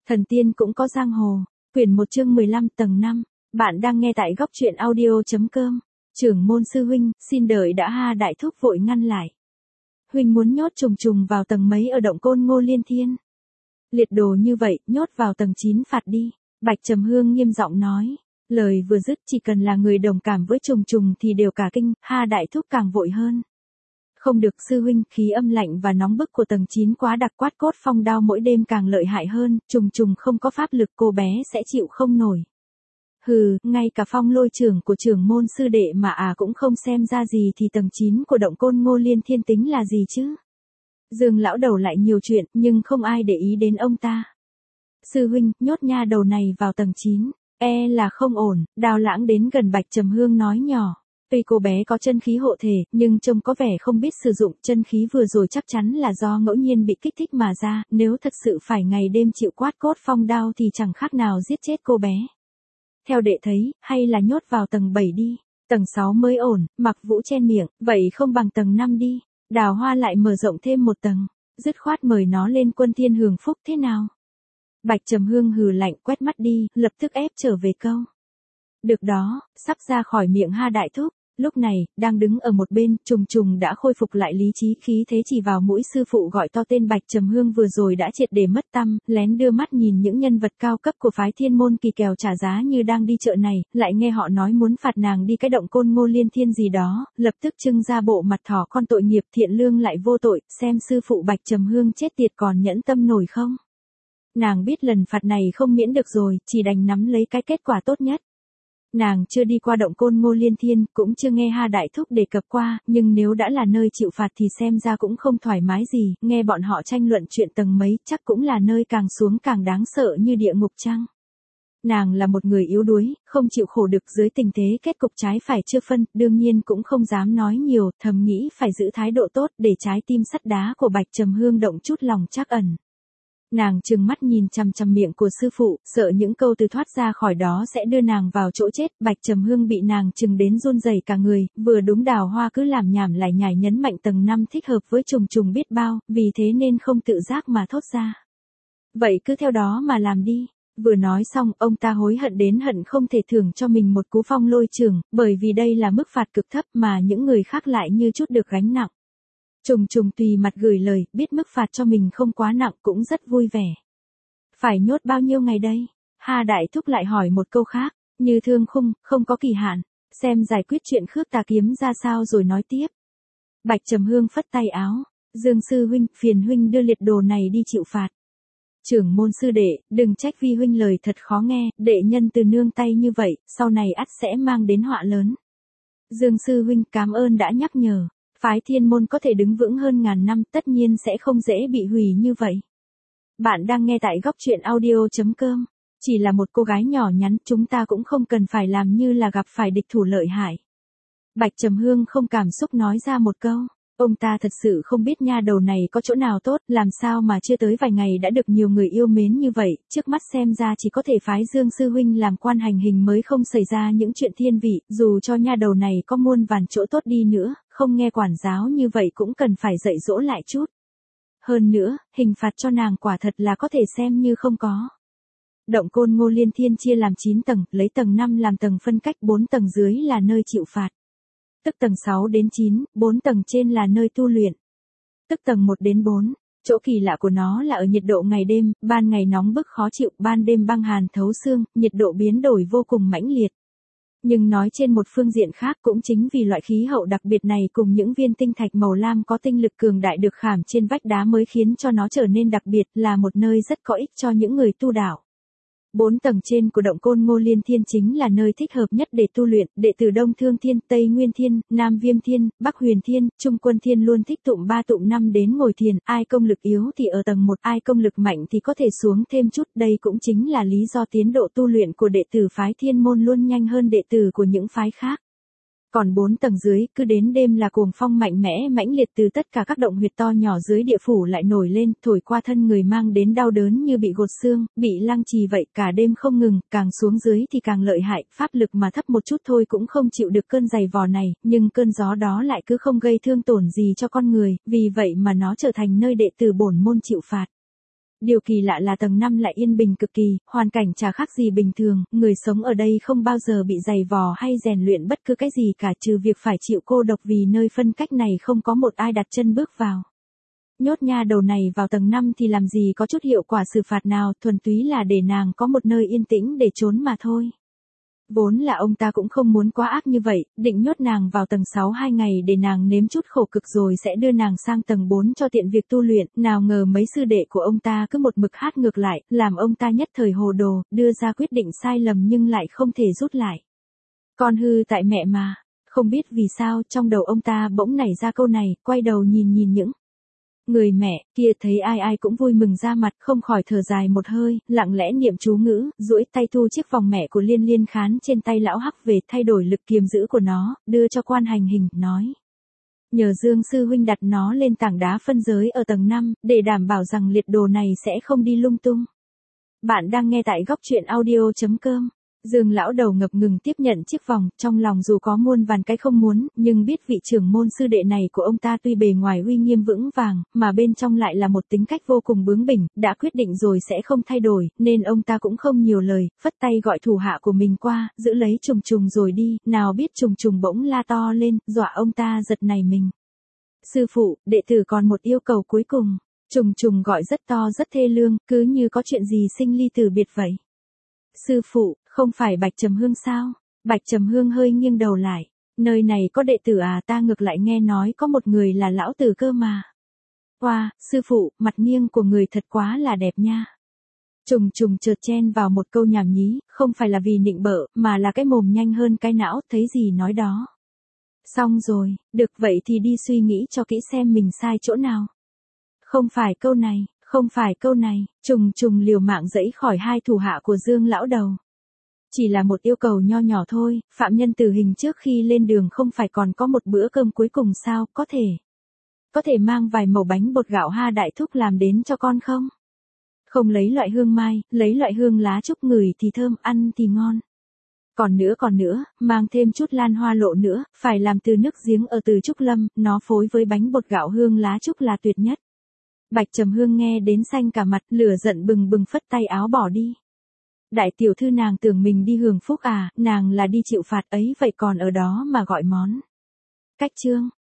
Thần tiên cũng có giang hồ. Quyển 1 chương 15 tầng 5. Bạn đang nghe tại góc truyện audio.com. Trưởng môn sư huynh, xin đợi đã. Ha Đại Thúc vội ngăn lại. Huynh muốn nhốt trùng trùng vào tầng mấy ở động Côn Ngô Liên Thiên? Liệt đồ như vậy, nhốt vào tầng 9 phạt đi. Bạch Trầm Hương nghiêm giọng nói. Lời vừa dứt, chỉ cần là người đồng cảm với trùng trùng thì đều cả kinh. Ha Đại Thúc càng vội hơn. Không được sư huynh, khí âm lạnh và nóng bức của tầng 9 quá đặc, quát cốt phong đao mỗi đêm càng lợi hại hơn, trùng trùng không có pháp lực cô bé sẽ chịu không nổi. Hừ, ngay cả phong lôi trưởng của trưởng môn sư đệ mà cũng không xem ra gì thì tầng 9 của động Côn Ngô Liên Thiên tính là gì chứ? Dương lão đầu lại nhiều chuyện, nhưng không ai để ý đến ông ta. Sư huynh, nhốt nha đầu này vào tầng 9, là không ổn. Đào Lãng đến gần Bạch Trầm Hương nói nhỏ. Tuy cô bé có chân khí hộ thể, nhưng trông có vẻ không biết sử dụng, chân khí vừa rồi chắc chắn là do ngẫu nhiên bị kích thích mà ra, nếu thật sự phải ngày đêm chịu quát cốt phong đao thì chẳng khác nào giết chết cô bé. Theo đệ thấy, hay là nhốt vào tầng 7 đi, tầng 6 mới ổn. Mặc Vũ chen miệng, vậy không bằng tầng 5 đi. Đào Hoa lại mở rộng thêm một tầng, dứt khoát mời nó lên Quân Thiên hưởng phúc thế nào? Bạch Trầm Hương hừ lạnh quét mắt đi, lập tức ép trở về câu. Được đó, sắp ra khỏi miệng Ha Đại Thúc. Lúc này, đang đứng ở một bên, trùng trùng đã khôi phục lại lý trí, khí thế chỉ vào mũi sư phụ gọi to tên Bạch Trầm Hương vừa rồi đã triệt để mất tăm, lén đưa mắt nhìn những nhân vật cao cấp của phái Thiên Môn Kỳ kèo trả giá như đang đi chợ này, lại nghe họ nói muốn phạt nàng đi cái động Côn Ngô Liên Thiên gì đó, lập tức trưng ra bộ mặt thỏ con tội nghiệp, thiện lương lại vô tội, xem sư phụ Bạch Trầm Hương chết tiệt còn nhẫn tâm nổi không. Nàng biết lần phạt này không miễn được rồi, chỉ đành nắm lấy cái kết quả tốt nhất. Nàng chưa đi qua động Côn Ngô Liên Thiên, cũng chưa nghe Ha Đại Thúc đề cập qua, nhưng nếu đã là nơi chịu phạt thì xem ra cũng không thoải mái gì, nghe bọn họ tranh luận chuyện tầng mấy, chắc cũng là nơi càng xuống càng đáng sợ như địa ngục chăng. Nàng là một người yếu đuối, không chịu khổ được dưới tình thế kết cục trái phải chưa phân, đương nhiên cũng không dám nói nhiều, thầm nghĩ phải giữ thái độ tốt để trái tim sắt đá của Bạch Trầm Hương động chút lòng trắc ẩn. Nàng trừng mắt nhìn chằm chằm miệng của sư phụ, sợ những câu từ thoát ra khỏi đó sẽ đưa nàng vào chỗ chết. Bạch Trầm Hương bị nàng trừng đến run rẩy cả người, vừa đúng Đào Hoa cứ làm nhảm lải nhải nhấn mạnh tầng 5 thích hợp với trùng trùng biết bao, vì thế nên không tự giác mà thốt ra. Vậy cứ theo đó mà làm đi. Vừa nói xong, ông ta hối hận đến hận không thể thưởng cho mình một cú phong lôi trưởng, bởi vì đây là mức phạt cực thấp mà những người khác lại như chút được gánh nặng. Trùng trùng tùy mặt gửi lời, biết mức phạt cho mình không quá nặng cũng rất vui vẻ. Phải nhốt bao nhiêu ngày đây? Ha Đại Thúc lại hỏi một câu khác, như thương khung, không có kỳ hạn, xem giải quyết chuyện khước tà kiếm ra sao rồi nói tiếp. Bạch Trầm Hương phất tay áo, Dương sư huynh, phiền huynh đưa liệt đồ này đi chịu phạt. Trưởng môn sư đệ, đừng trách vi huynh lời thật khó nghe, đệ nhân từ nương tay như vậy, sau này ắt sẽ mang đến họa lớn. Dương sư huynh cảm ơn đã nhắc nhở. Phái Thiên Môn có thể đứng vững hơn ngàn năm, tất nhiên sẽ không dễ bị hủy như vậy. Bạn đang nghe tại góc truyện audio.com. Chỉ là một cô gái nhỏ nhắn, chúng ta cũng không cần phải làm như là gặp phải địch thủ lợi hại. Bạch Trầm Hương không cảm xúc nói ra một câu. Ông ta thật sự không biết nha đầu này có chỗ nào tốt, làm sao mà chưa tới vài ngày đã được nhiều người yêu mến như vậy, trước mắt xem ra chỉ có thể phái Dương sư huynh làm quan hành hình mới không xảy ra những chuyện thiên vị, dù cho nha đầu này có muôn vàn chỗ tốt đi nữa, không nghe quản giáo như vậy cũng cần phải dạy dỗ lại chút. Hơn nữa, hình phạt cho nàng quả thật là có thể xem như không có. Động Côn Ngô Liên Thiên chia làm 9 tầng, lấy tầng 5 làm tầng phân cách, 4 tầng dưới là nơi chịu phạt. Tức tầng 6 đến 9, 4 tầng trên là nơi tu luyện. Tức tầng 1 đến 4, chỗ kỳ lạ của nó là ở nhiệt độ ngày đêm, ban ngày nóng bức khó chịu, ban đêm băng hàn thấu xương, nhiệt độ biến đổi vô cùng mãnh liệt. Nhưng nói trên một phương diện khác cũng chính vì loại khí hậu đặc biệt này cùng những viên tinh thạch màu lam có tinh lực cường đại được khảm trên vách đá mới khiến cho nó trở nên đặc biệt, là một nơi rất có ích cho những người tu đạo. 4 tầng trên của động Côn Ngô Liên Thiên chính là nơi thích hợp nhất để tu luyện, đệ tử Đông Thương Thiên, Tây Nguyên Thiên, Nam Viêm Thiên, Bắc Huyền Thiên, Trung Quân Thiên luôn thích tụng 3 tụng 5 đến ngồi thiền, ai công lực yếu thì ở tầng 1, ai công lực mạnh thì có thể xuống thêm chút, đây cũng chính là lý do tiến độ tu luyện của đệ tử phái Thiên Môn luôn nhanh hơn đệ tử của những phái khác. Còn 4 tầng dưới, cứ đến đêm là cuồng phong mạnh mẽ mãnh liệt từ tất cả các động huyệt to nhỏ dưới địa phủ lại nổi lên, thổi qua thân người mang đến đau đớn như bị gột xương, bị lăng trì vậy, cả đêm không ngừng, càng xuống dưới thì càng lợi hại, pháp lực mà thấp một chút thôi cũng không chịu được cơn giày vò này, nhưng cơn gió đó lại cứ không gây thương tổn gì cho con người, vì vậy mà nó trở thành nơi đệ tử bổn môn chịu phạt. Điều kỳ lạ là tầng 5 lại yên bình cực kỳ, hoàn cảnh chả khác gì bình thường, người sống ở đây không bao giờ bị giày vò hay rèn luyện bất cứ cái gì cả trừ việc phải chịu cô độc vì nơi phân cách này không có một ai đặt chân bước vào. Nhốt nha đầu này vào tầng 5 thì làm gì có chút hiệu quả xử phạt nào, thuần túy là để nàng có một nơi yên tĩnh để trốn mà thôi. Vốn là ông ta cũng không muốn quá ác như vậy, định nhốt nàng vào tầng 6 2 ngày để nàng nếm chút khổ cực rồi sẽ đưa nàng sang tầng 4 cho tiện việc tu luyện, nào ngờ mấy sư đệ của ông ta cứ một mực hát ngược lại, làm ông ta nhất thời hồ đồ, đưa ra quyết định sai lầm nhưng lại không thể rút lại. Con hư tại mẹ mà, không biết vì sao trong đầu ông ta bỗng nảy ra câu này, quay đầu nhìn những người mẹ kia thấy ai ai cũng vui mừng ra mặt, không khỏi thở dài một hơi, lặng lẽ niệm chú ngữ, duỗi tay thu chiếc vòng mẹ của Liên Liên khán trên tay lão hắc về, thay đổi lực kiềm giữ của nó, đưa cho quan hành hình, nói: nhờ Dương sư huynh đặt nó lên tảng đá phân giới ở tầng 5, để đảm bảo rằng liệt đồ này sẽ không đi lung tung. Bạn đang nghe tại góc truyện audio.com. Dương lão đầu ngập ngừng tiếp nhận chiếc vòng, trong lòng dù có muôn vàn cái không muốn, nhưng biết vị trưởng môn sư đệ này của ông ta tuy bề ngoài uy nghiêm vững vàng, mà bên trong lại là một tính cách vô cùng bướng bỉnh, đã quyết định rồi sẽ không thay đổi, nên ông ta cũng không nhiều lời, phất tay gọi thủ hạ của mình qua, giữ lấy Trùng Trùng rồi đi, nào biết Trùng Trùng bỗng la to lên, dọa ông ta giật nảy mình. Sư phụ, đệ tử còn một yêu cầu cuối cùng. Trùng Trùng gọi rất to rất thê lương, cứ như có chuyện gì sinh ly tử biệt vậy. Sư phụ, không phải Bạch Trầm Hương sao? Bạch Trầm Hương hơi nghiêng đầu lại. Nơi này có đệ tử à, ta ngược lại nghe nói có một người là lão tử cơ mà. Wow, sư phụ, mặt nghiêng của người thật quá là đẹp nha. Trùng Trùng chợt chen vào một câu nhảm nhí, không phải là vì nịnh bợ, mà là cái mồm nhanh hơn cái não, thấy gì nói đó. Xong rồi, được vậy thì đi suy nghĩ cho kỹ xem mình sai chỗ nào. Không phải câu này, không phải câu này, Trùng Trùng liều mạng giãy khỏi hai thủ hạ của Dương lão đầu. Chỉ là một yêu cầu nho nhỏ thôi, phạm nhân tử hình trước khi lên đường không phải còn có một bữa cơm cuối cùng sao, có thể mang vài mẩu bánh bột gạo ha đại thúc làm đến cho con không? Không lấy loại hương mai, lấy loại hương lá trúc, ngửi thì thơm, ăn thì ngon. Còn nữa, mang thêm chút lan hoa lộ nữa, phải làm từ nước giếng ở Từ Trúc Lâm, nó phối với bánh bột gạo hương lá trúc là tuyệt nhất. Bạch Trầm Hương nghe đến xanh cả mặt, lửa giận bừng bừng phất tay áo bỏ đi. Đại tiểu thư nàng tưởng mình đi hưởng phúc à, nàng là đi chịu phạt ấy vậy còn ở đó mà gọi món. Cách chương.